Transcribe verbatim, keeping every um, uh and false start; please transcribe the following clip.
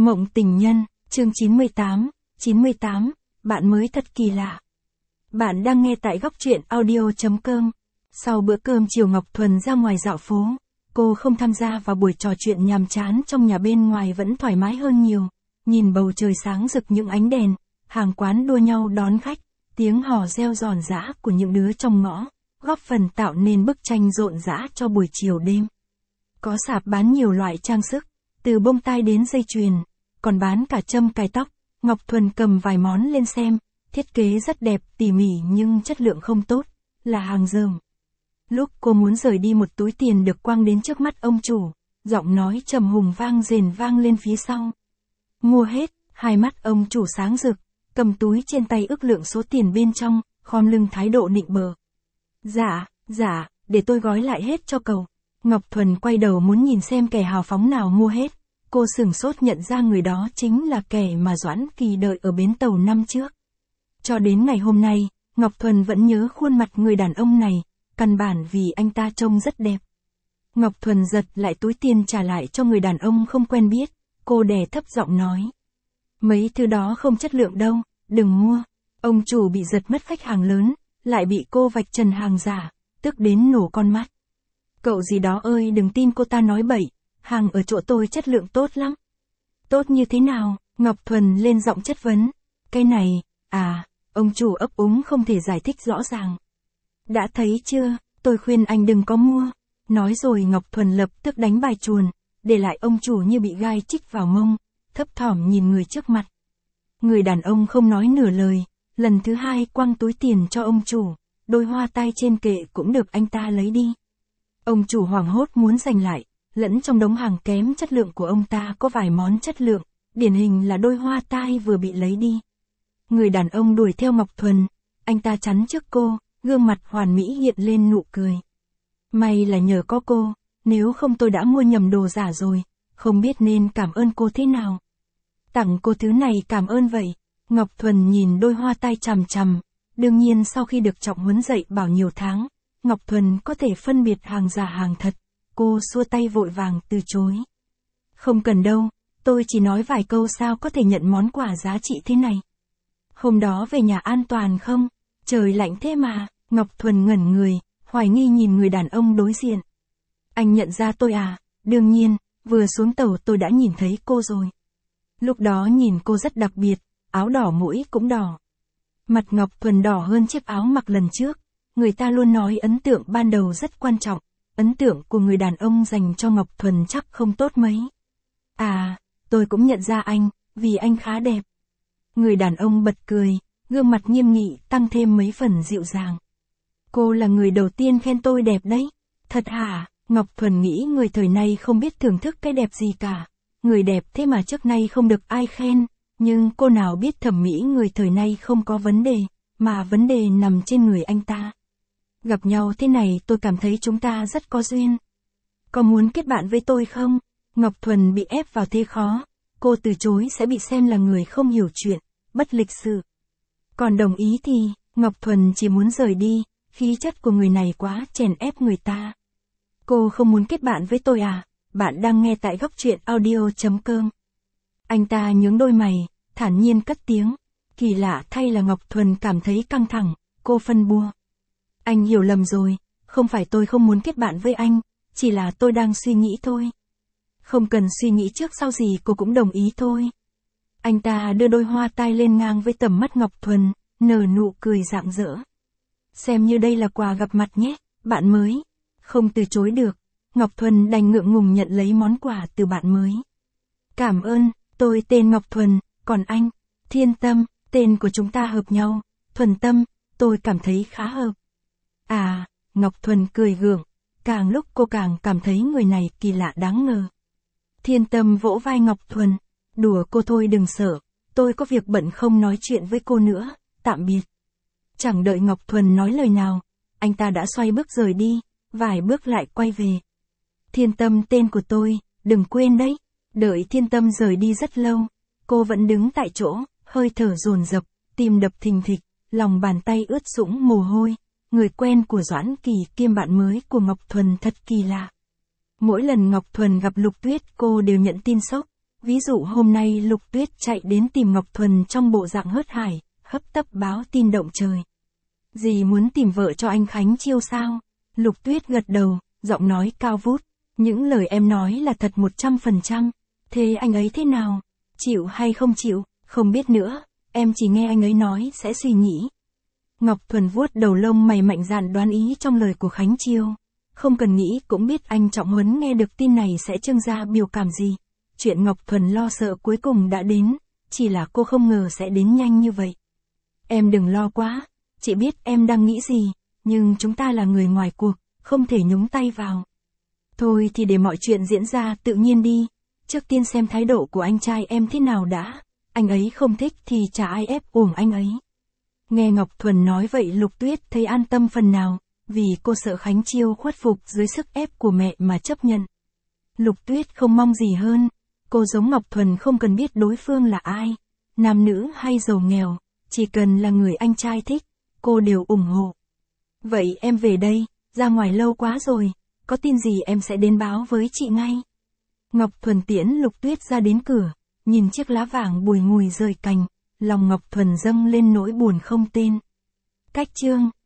Mộng tình nhân, chương chín mươi tám, chín mươi tám, bạn mới thật kỳ lạ. Bạn đang nghe tại góc truyện audio chấm com. Sau bữa cơm chiều Ngọc Thuần ra ngoài dạo phố, cô không tham gia vào buổi trò chuyện nhàm chán trong nhà, bên ngoài vẫn thoải mái hơn nhiều. Nhìn bầu trời sáng rực những ánh đèn, hàng quán đua nhau đón khách, tiếng hò reo giòn giã của những đứa trong ngõ, góp phần tạo nên bức tranh rộn rã cho buổi chiều đêm. Có sạp bán nhiều loại trang sức, từ bông tai đến dây chuyền, còn bán cả châm cài tóc. Ngọc Thuần cầm vài món lên xem, thiết kế rất đẹp, tỉ mỉ nhưng chất lượng không tốt, là hàng dởm. Lúc cô muốn rời đi, một túi tiền được quăng đến trước mắt ông chủ, giọng nói trầm hùng vang rền vang lên phía sau. Mua hết. Hai mắt ông chủ sáng rực, cầm túi trên tay ước lượng số tiền bên trong, khom lưng thái độ nịnh bợ. Dạ, dạ, để tôi gói lại hết cho cậu. Ngọc Thuần quay đầu muốn nhìn xem kẻ hào phóng nào mua hết. Cô sửng sốt nhận ra người đó chính là kẻ mà Doãn Kỳ đợi ở bến tàu năm trước. Cho đến ngày hôm nay, Ngọc Thuần vẫn nhớ khuôn mặt người đàn ông này, căn bản vì anh ta trông rất đẹp. Ngọc Thuần giật lại túi tiền trả lại cho người đàn ông không quen biết, cô đè thấp giọng nói. Mấy thứ đó không chất lượng đâu, đừng mua. Ông chủ bị giật mất khách hàng lớn, lại bị cô vạch trần hàng giả, tức đến nổ con mắt. Cậu gì đó ơi, đừng tin cô ta nói bậy, hàng ở chỗ tôi chất lượng tốt lắm. Tốt như thế nào? Ngọc Thuần lên giọng chất vấn. Cái này, à, ông chủ ấp úng không thể giải thích rõ ràng. Đã thấy chưa, tôi khuyên anh đừng có mua. Nói rồi Ngọc Thuần lập tức đánh bài chuồn, để lại ông chủ như bị gai chích vào mông, thấp thỏm nhìn người trước mặt. Người đàn ông không nói nửa lời, lần thứ hai quăng túi tiền cho ông chủ, đôi hoa tai trên kệ cũng được anh ta lấy đi. Ông chủ hoảng hốt muốn giành lại, lẫn trong đống hàng kém chất lượng của ông ta có vài món chất lượng, điển hình là đôi hoa tai vừa bị lấy đi. Người đàn ông đuổi theo Ngọc Thuần, anh ta chắn trước cô, gương mặt hoàn mỹ hiện lên nụ cười. May là nhờ có cô, nếu không tôi đã mua nhầm đồ giả rồi, không biết nên cảm ơn cô thế nào. Tặng cô thứ này cảm ơn vậy. Ngọc Thuần nhìn đôi hoa tai chằm chằm, đương nhiên sau khi được trọng huấn dạy bảo nhiều tháng, Ngọc Thuần có thể phân biệt hàng giả hàng thật. Cô xua tay vội vàng từ chối. Không cần đâu, tôi chỉ nói vài câu sao có thể nhận món quà giá trị thế này. Hôm đó về nhà an toàn không? Trời lạnh thế mà. Ngọc Thuần ngẩn người, hoài nghi nhìn người đàn ông đối diện. Anh nhận ra tôi à? Đương nhiên, vừa xuống tàu tôi đã nhìn thấy cô rồi. Lúc đó nhìn cô rất đặc biệt, áo đỏ mũi cũng đỏ. Mặt Ngọc Thuần đỏ hơn chiếc áo mặc lần trước. Người ta luôn nói ấn tượng ban đầu rất quan trọng. Ấn tượng của người đàn ông dành cho Ngọc Thuần chắc không tốt mấy. À, tôi cũng nhận ra anh, vì anh khá đẹp. Người đàn ông bật cười, gương mặt nghiêm nghị tăng thêm mấy phần dịu dàng. Cô là người đầu tiên khen tôi đẹp đấy. Thật hả? Ngọc Thuần nghĩ người thời nay không biết thưởng thức cái đẹp gì cả. Người đẹp thế mà trước nay không được ai khen, nhưng cô nào biết thẩm mỹ người thời nay không có vấn đề, mà vấn đề nằm trên người anh ta. Gặp nhau thế này tôi cảm thấy chúng ta rất có duyên. Có muốn kết bạn với tôi không? Ngọc Thuần bị ép vào thế khó. Cô từ chối sẽ bị xem là người không hiểu chuyện, bất lịch sự. Còn đồng ý thì, Ngọc Thuần chỉ muốn rời đi, khí chất của người này quá chèn ép người ta. Cô không muốn kết bạn với tôi à? Bạn đang nghe tại góc truyện audio chấm com. Anh ta nhướng đôi mày, thản nhiên cất tiếng. Kỳ lạ thay là Ngọc Thuần cảm thấy căng thẳng, cô phân bua. Anh hiểu lầm rồi, không phải tôi không muốn kết bạn với anh, chỉ là tôi đang suy nghĩ thôi. Không cần suy nghĩ trước sau gì cô cũng đồng ý thôi. Anh ta đưa đôi hoa tai lên ngang với tầm mắt Ngọc Thuần, nở nụ cười rạng rỡ. Xem như đây là quà gặp mặt nhé, bạn mới. Không từ chối được, Ngọc Thuần đành ngượng ngùng nhận lấy món quà từ bạn mới. Cảm ơn, tôi tên Ngọc Thuần, còn anh? Thiên Tâm, tên của chúng ta hợp nhau. Thuần Tâm, tôi cảm thấy khá hợp. À, Ngọc Thuần cười gượng, càng lúc cô càng cảm thấy người này kỳ lạ đáng ngờ. Thiên Tâm vỗ vai Ngọc Thuần, đùa cô thôi đừng sợ, tôi có việc bận không nói chuyện với cô nữa, tạm biệt. Chẳng đợi Ngọc Thuần nói lời nào, anh ta đã xoay bước rời đi, vài bước lại quay về. Thiên Tâm tên của tôi, đừng quên đấy. Đợi Thiên Tâm rời đi rất lâu, cô vẫn đứng tại chỗ, hơi thở dồn dập, tim đập thình thịch, lòng bàn tay ướt sũng mồ hôi. Người quen của Doãn Kỳ kiêm bạn mới của Ngọc Thuần thật kỳ lạ. Mỗi lần Ngọc Thuần gặp Lục Tuyết cô đều nhận tin sốc, Ví dụ hôm nay Lục Tuyết chạy đến tìm Ngọc Thuần trong bộ dạng hớt hải, hấp tấp báo tin động trời. Dì muốn tìm vợ cho anh Khánh Chiêu sao? Lục Tuyết gật đầu, giọng nói cao vút. Những lời em nói là thật một trăm phần trăm. Thế anh ấy thế nào? Chịu hay không chịu? Không biết nữa, em chỉ nghe anh ấy nói sẽ suy nghĩ. Ngọc Thuần vuốt đầu lông mày mạnh dạn đoán ý trong lời của Khánh Chiêu. Không cần nghĩ cũng biết anh Trọng Huấn nghe được tin này sẽ trưng ra biểu cảm gì. Chuyện Ngọc Thuần lo sợ cuối cùng đã đến, chỉ là cô không ngờ sẽ đến nhanh như vậy. Em đừng lo quá, chị biết em đang nghĩ gì, nhưng chúng ta là người ngoài cuộc, không thể nhúng tay vào. Thôi thì để mọi chuyện diễn ra tự nhiên đi, trước tiên xem thái độ của anh trai em thế nào đã, anh ấy không thích thì chả ai ép uổng anh ấy. Nghe Ngọc Thuần nói vậy Lục Tuyết thấy an tâm phần nào, vì cô sợ Khánh Chiêu khuất phục dưới sức ép của mẹ mà chấp nhận. Lục Tuyết không mong gì hơn, cô giống Ngọc Thuần không cần biết đối phương là ai, nam nữ hay giàu nghèo, chỉ cần là người anh trai thích, cô đều ủng hộ. Vậy em về đây, ra ngoài lâu quá rồi, có tin gì em sẽ đến báo với chị ngay. Ngọc Thuần tiễn Lục Tuyết ra đến cửa, nhìn chiếc lá vàng bùi ngùi rời cành, lòng Ngọc Thuần dâng lên nỗi buồn không tên. Cách chương